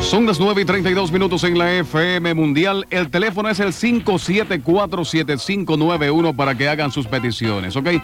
Son las 9:32 en la FM Mundial. El teléfono es el 574-7591 para que hagan sus peticiones, ¿ok?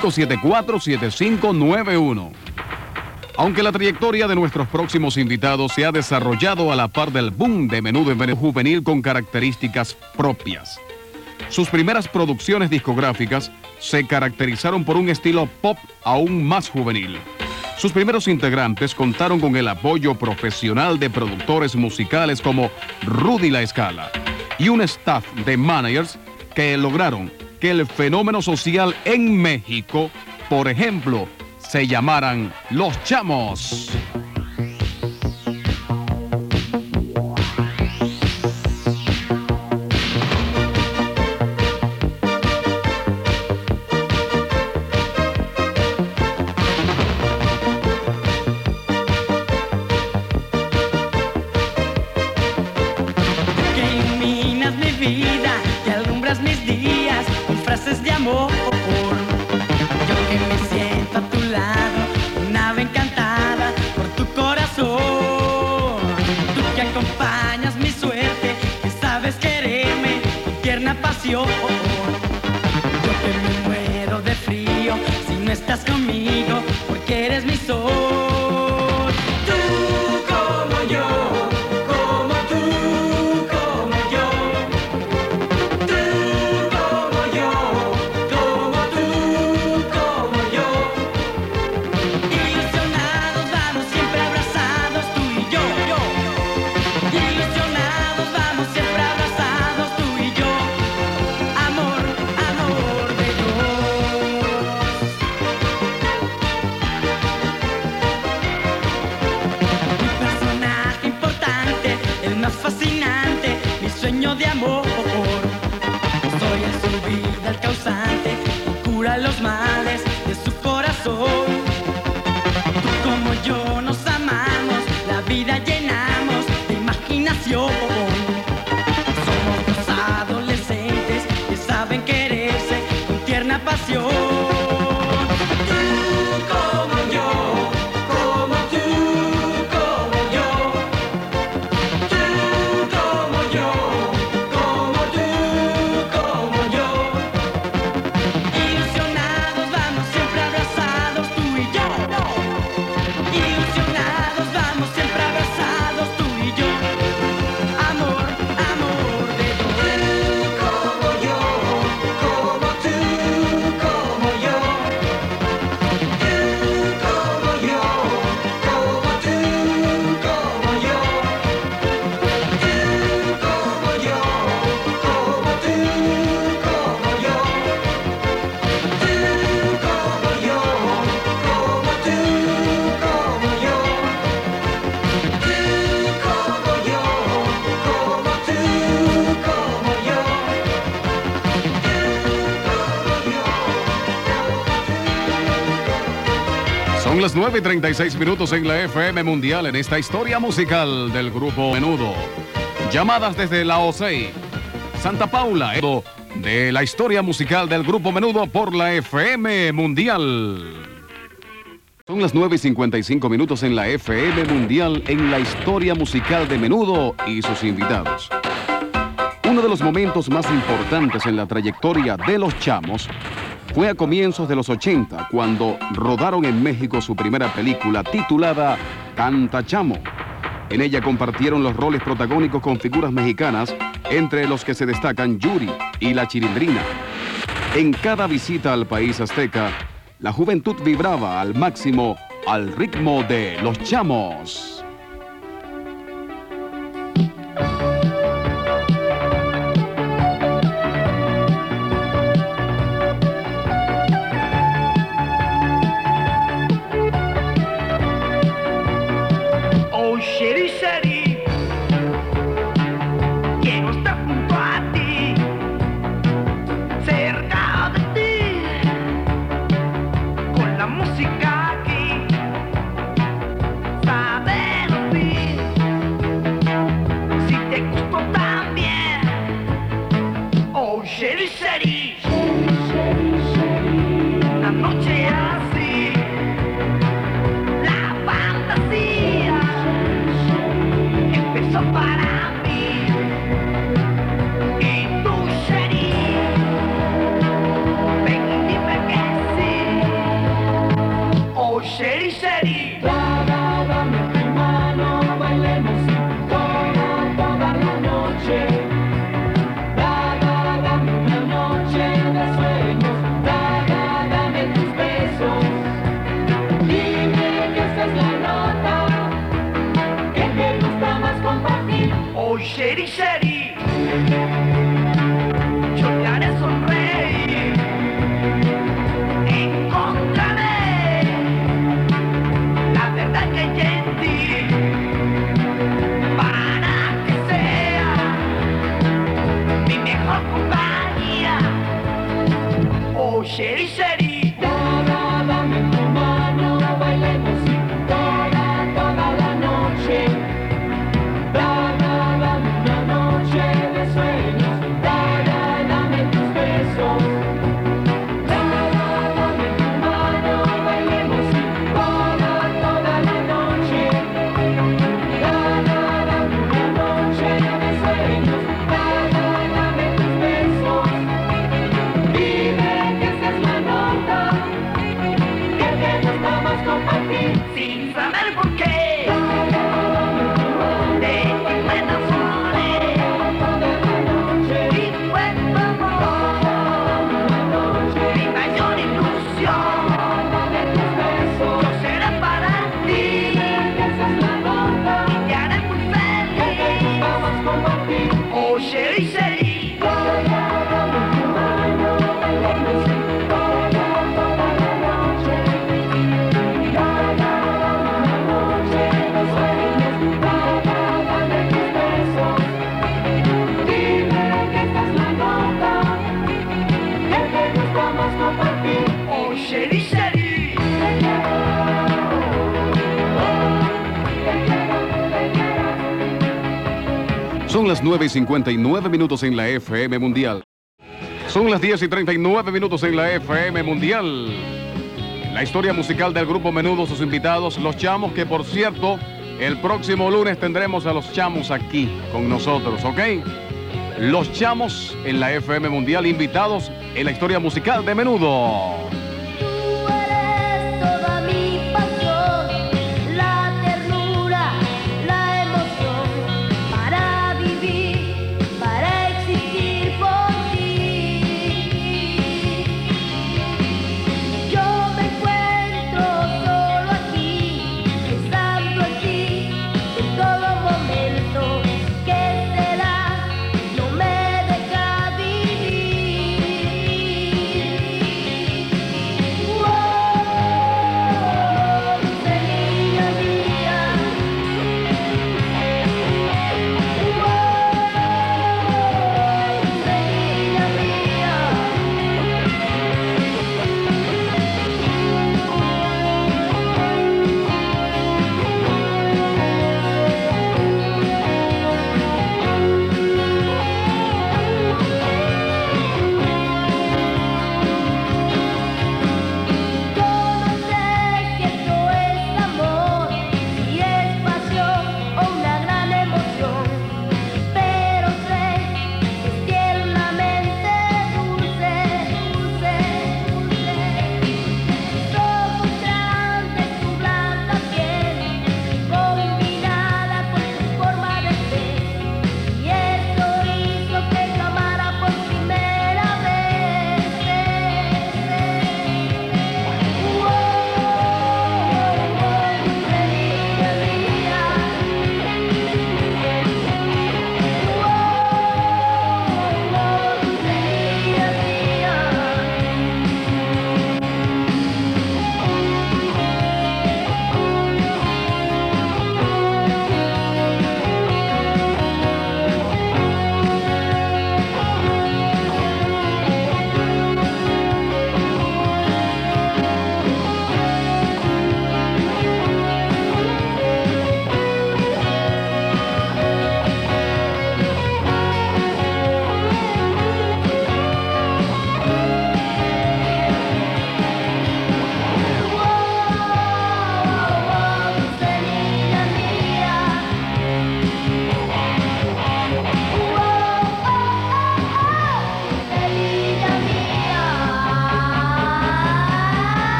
574-7591. Aunque la trayectoria de nuestros próximos invitados se ha desarrollado a la par del boom de menudo en juvenil con características propias. Sus primeras producciones discográficas se caracterizaron por un estilo pop aún más juvenil. Sus primeros integrantes contaron con el apoyo profesional de productores musicales como Rudy La Escala y un staff de managers que lograron que el fenómeno social en México, por ejemplo, se llamaran Los Chamos. Yo que me muero de frío si no estás conmigo, porque eres mi sol. Tú como yo, como tú, como yo. Tú como yo, como tú, como yo. Ilusionados vamos siempre abrazados tú y yo. Ilusionados vamos siempre abrazados tú y yo. Fascinante, mi sueño de amor. Soy en su vida el causante y cura los males de su corazón. Tú como yo nos amamos, la vida llenamos de imaginación. Somos dos adolescentes que saben quererse con tierna pasión. Son las 9:36 en la FM Mundial en esta historia musical del grupo Menudo. Llamadas desde la OCEI, Santa Paula, de la historia musical del grupo Menudo por la FM Mundial. Son las 9:55 en la FM Mundial en la historia musical de Menudo y sus invitados. Uno de los momentos más importantes en la trayectoria de Los Chamos fue a comienzos de los 80, cuando rodaron en México su primera película titulada Canta Chamo. En ella compartieron los roles protagónicos con figuras mexicanas, entre los que se destacan Yuri y La Chilindrina. En cada visita al país azteca, la juventud vibraba al máximo al ritmo de Los Chamos. Música aquí, saber. Oh, Sherry, Sherry, yo te haré sonreír. Encontraré la verdad que hay en ti para que sea mi mejor compañía. Oh, Sherry, Sherry. Dame tu mano, bailemos toda la noche. Dame una noche de sueños. Dame tus besos. Dame tu mano, bailemos toda la noche. Dame una noche de sueños. Dame tus besos. Dime que esta es la nota que te gusta más compartir. Sin saber por qué de ti me enamoré y fue tu amor mi mayor ilusión. Yo seré para ti y te haré muy feliz. Oh, Sherry, Sherry. Oh, Sherry, Sherry. Son las 9:59 en la FM Mundial. Son las 10:39 en la FM Mundial. La historia musical del grupo Menudo, sus invitados, Los Chamos, que por cierto, el próximo lunes tendremos a Los Chamos aquí con nosotros, ¿ok? Los Chamos en la FM Mundial, invitados en la historia musical de Menudo. Tú eres toda mi pasión, la ternura, la emoción, para vivir, para existir por ti. Yo me encuentro solo aquí, pensando en ti, en todo momento. ¿Qué será? No me deja vivir.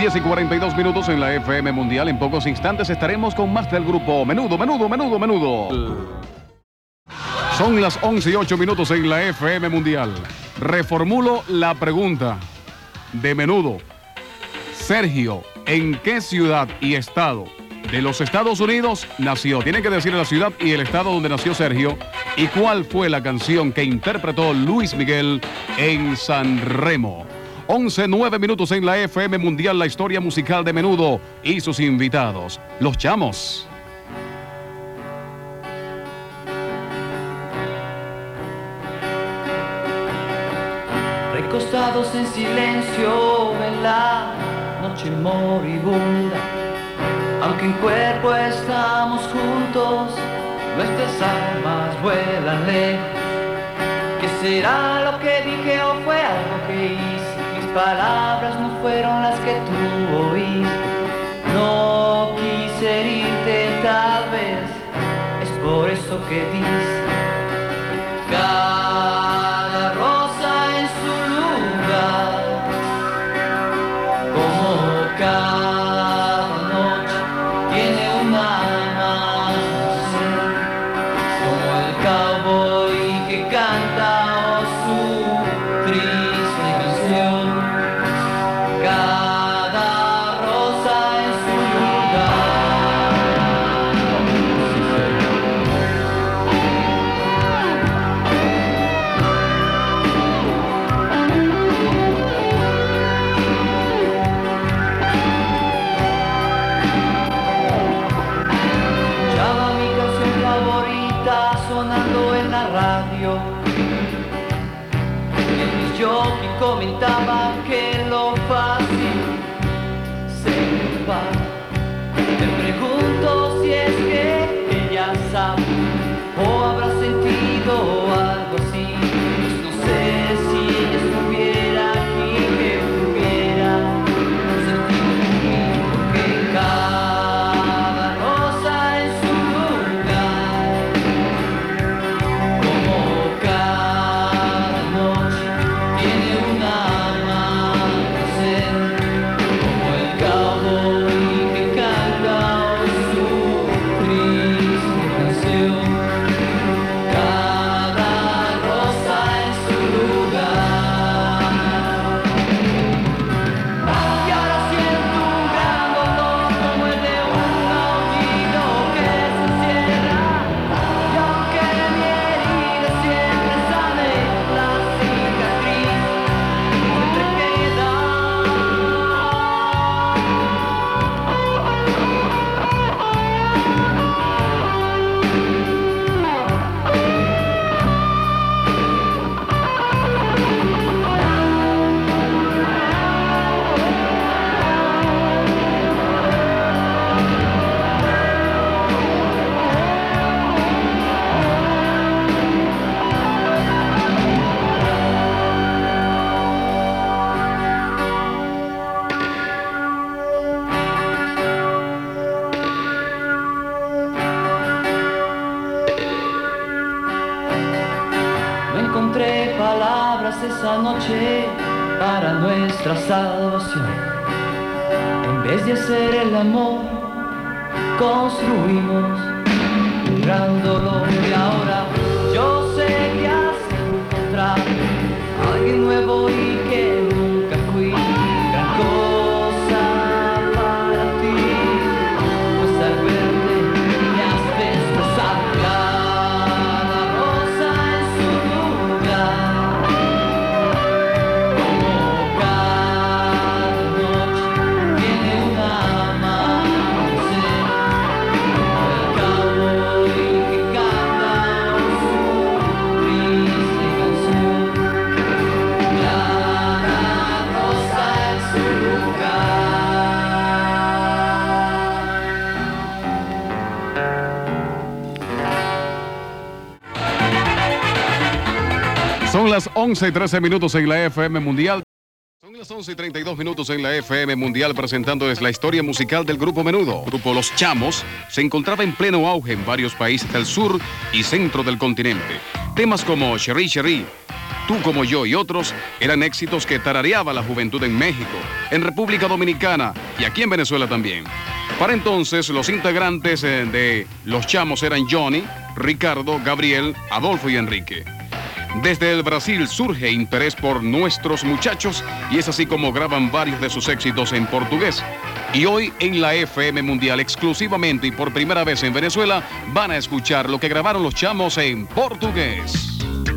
10:42 minutos en la FM Mundial. En pocos instantes estaremos con más del grupo Menudo. Son las 11:08 minutos en la FM Mundial. Reformulo la pregunta de Menudo. Sergio, ¿en qué ciudad y estado de los Estados Unidos nació? Tienen que decir la ciudad y el estado donde nació Sergio. ¿Y cuál fue la canción que interpretó Luis Miguel en San Remo? 11:09 minutos en la FM Mundial, la historia musical de Menudo y sus invitados, Los Chamos. Recostados en silencio en la noche moribunda, aunque en cuerpo estamos juntos, nuestras almas vuelan lejos. ¿Qué será lo que dije o fue algo que hice? Mis palabras no fueron las que tú oíste. No quise herirte, tal vez es por eso que dice: cada rosa en su lugar, como cada noche tiene un amanecer, como el cowboy que canta su triste canción. Cada rosa en su escuchaba mi canción favorita sonando en la radio. Y el disc jockey comentaba que lo fácil se va. Me pregunto si es que ella sabe o habrá sentido algo así. Pues no sé si ella estuviera aquí, que hubiera sentido conmigo, porque cada rosa en su lugar, como cada noche tiene un amanecer, como el cowboy que canta su triste canción. Cada rosa en su lugar. Y ahora siento un gran dolor como el de un aullido que se encierra. Y aunque mi herida siempre sale, la cicatriz siempre queda. No encontré palabras esa noche para nuestra salvación. En vez de hacer el amor, construimos un gran dolor. Y ahora yo sé que has encontrado a alguien nuevo y que nunca fui gran cosa para ti. Pues al verte me has destrozado. Cada rosa en su lugar, como cada noche tiene un amanecer, como el cowboy que canta su triste canción. Cada rosa en su lugar. Son las 11:13 minutos en la FM Mundial. Son las 11:32 minutos en la FM Mundial, presentándoles la historia musical del grupo Menudo. El grupo Los Chamos se encontraba en pleno auge en varios países del sur y centro del continente. Temas como Cherie Cherie, Tú como yo y otros eran éxitos que tarareaba la juventud en México, en República Dominicana y aquí en Venezuela también. Para entonces, los integrantes de Los Chamos eran Johnny, Ricardo, Gabriel, Adolfo y Enrique. Desde el Brasil surge interés por nuestros muchachos y es así como graban varios de sus éxitos en portugués. Y hoy en la FM Mundial, exclusivamente y por primera vez en Venezuela, van a escuchar lo que grabaron Los Chamos en portugués.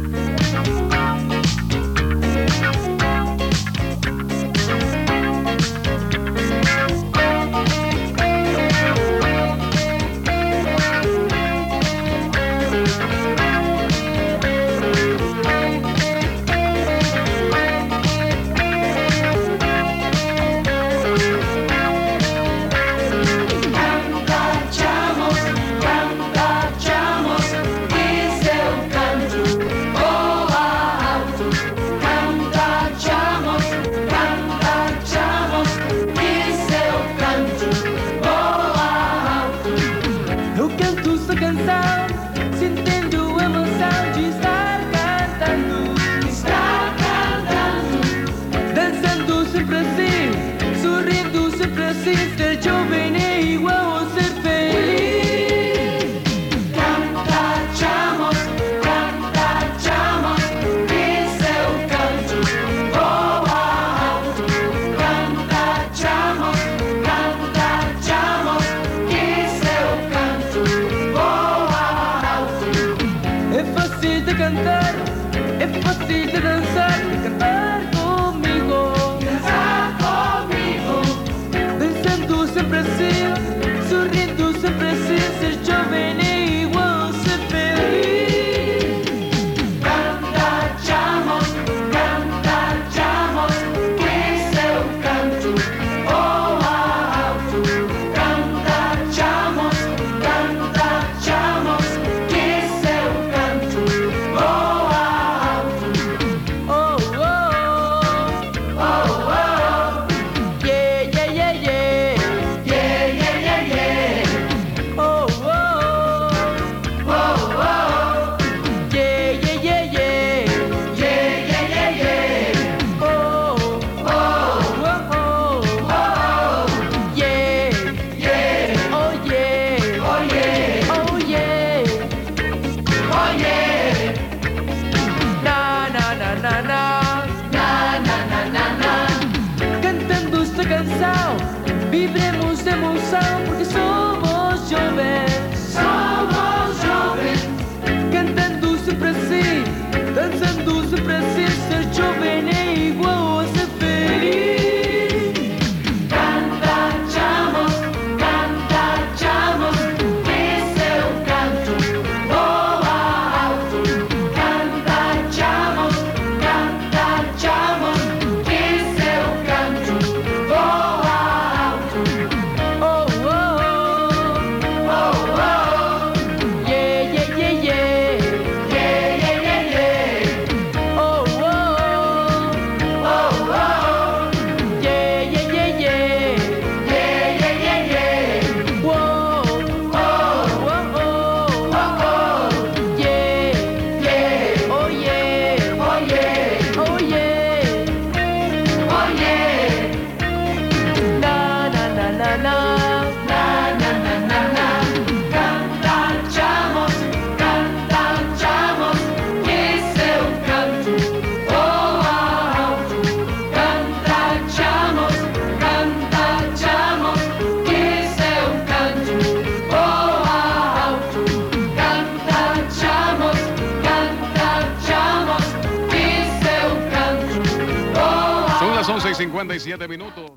Son las 11:57 minutos.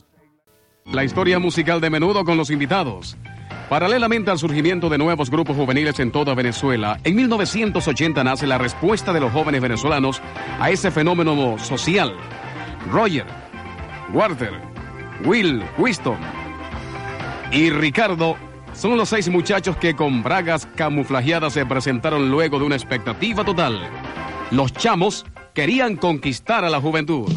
La historia musical de Menudo con los invitados. Paralelamente al surgimiento de nuevos grupos juveniles en toda Venezuela, en 1980 nace la respuesta de los jóvenes venezolanos a ese fenómeno social. Roger, Walter, Will, Winston y Ricardo son los 6 muchachos que con bragas camuflajeadas se presentaron luego de una expectativa total. Los Chamos querían conquistar a la juventud.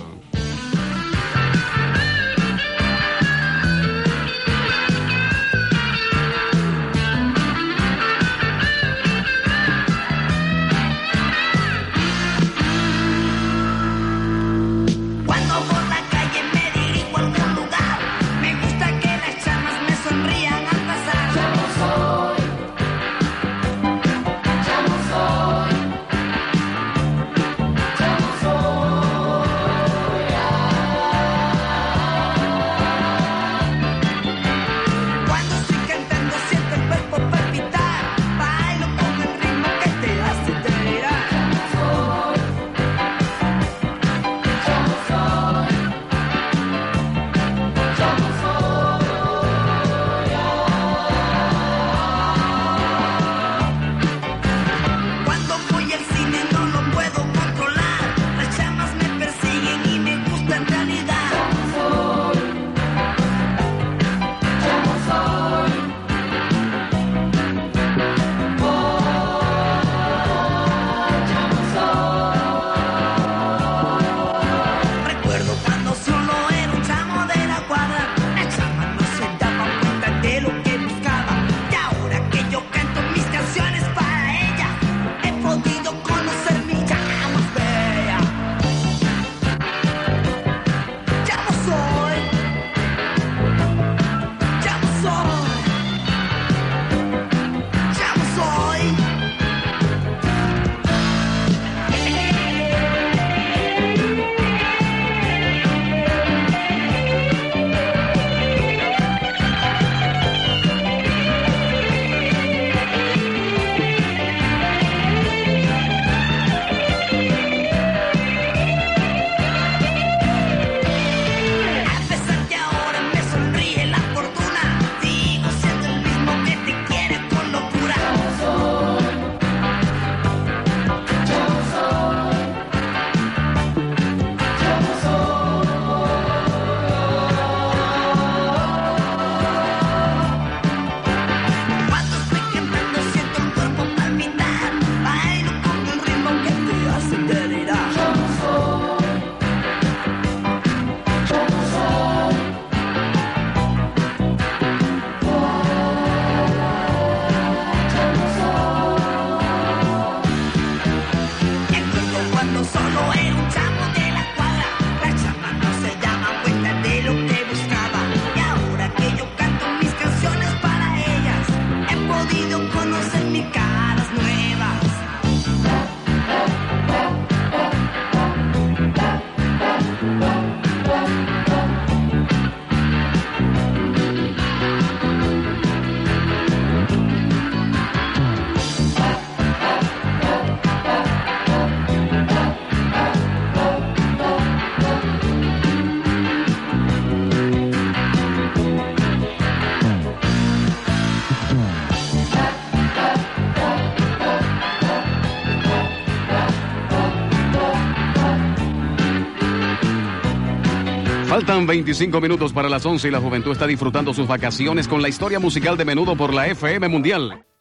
Faltan 25 minutos para las 11 y la juventud está disfrutando sus vacaciones con la historia musical de Menudo por la FM Mundial.